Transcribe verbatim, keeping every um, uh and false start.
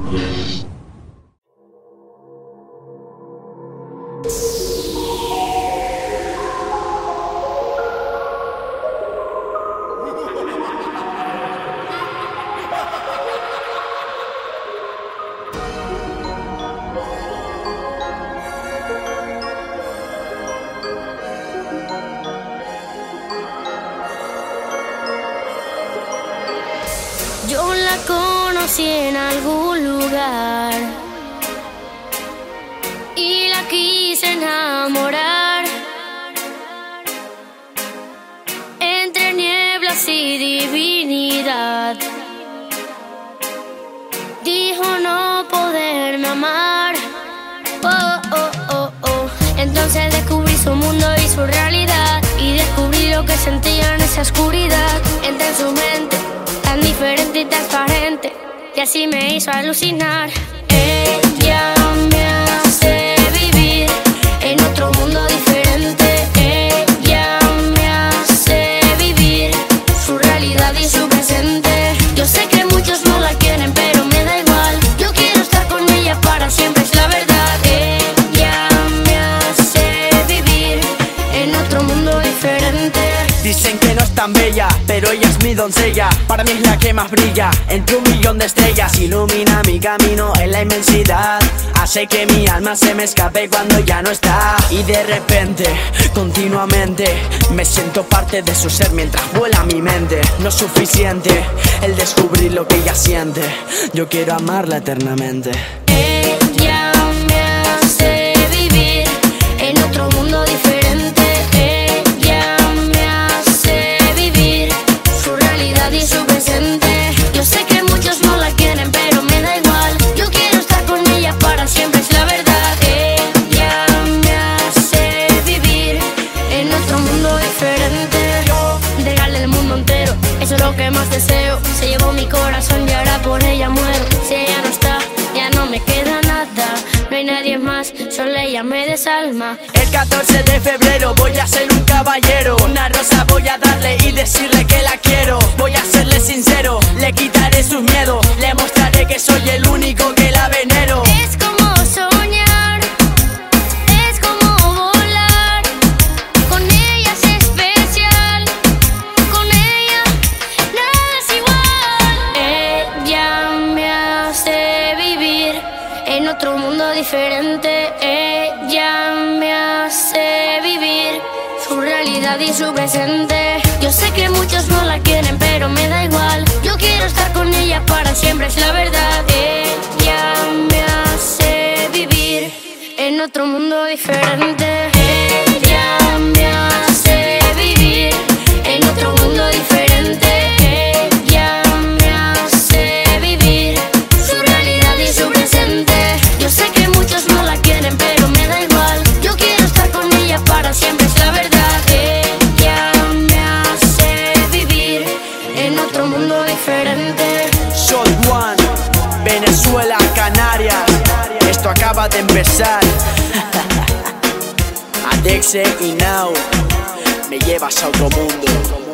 Yo la conocí en algún lugar y la quise enamorar. Entre nieblas y divinidad dijo no poderme amar. Oh, oh, oh, oh. Entonces descubrí su mundo y su realidad, y descubrí lo que sentía en esa oscuridad. Entré en su mente, tan diferente y transparente, y así me hizo alucinar. Ella me hace vivir en otro mundo diferente. Ella me hace vivir su realidad y su presente. Yo sé que muchos no la quieren, pero me da igual. Yo quiero estar con ella para siempre, es la verdad. Ella me hace vivir en otro mundo diferente. Dicen que no es tan bella, pero ella es mi doncella. Para mí es la que más brilla entre un millón de estrellas. Ilumina mi camino en la inmensidad, hace que mi alma se me escape cuando ya no está. Y de repente, continuamente, me siento parte de su ser mientras vuela mi mente. No es suficiente el descubrir lo que ella siente. Yo quiero amarla eternamente. Ella me hace vivir en otro mundo diferente. Y su presente. Yo sé que muchos no la quieren, pero me da igual. Yo quiero estar con ella para siempre, es la verdad. Ella me hace vivir en otro mundo diferente. Entregarle el mundo entero, eso es lo que más deseo. Se llevó mi corazón y ahora por ella muero. Si ella no está, ya no me queda nada. No hay nadie más, solo ella me desalma. El catorce de febrero voy a ser un caballero. Una rosa voy a darle y decirle que la quiero. Voy a serle sincero, le quitaré sus miedos. Le mostraré que soy el único que la venero. Es como soñar, es como volar. Con ella es especial, con ella nada es igual. Ella me hace vivir en otro mundo diferente. Ella me hace vivir su realidad y su presente. Yo sé que muchos no la quieren, pero me da igual. Yo quiero estar con ella para siempre, es la verdad. Ella me hace vivir en otro mundo diferente. Ella me hace vivir en otro mundo diferente. Ella me hace vivir su realidad y su presente. Yo sé que muchos no la quieren, pero me da igual. Yo quiero estar con ella para siempre, es la verdad. Ella me hace vivir en otro mundo diferente. Shot One, Venezuela, Canarias. Esto acaba de empezar. Adexe y Now, me llevas a otro mundo.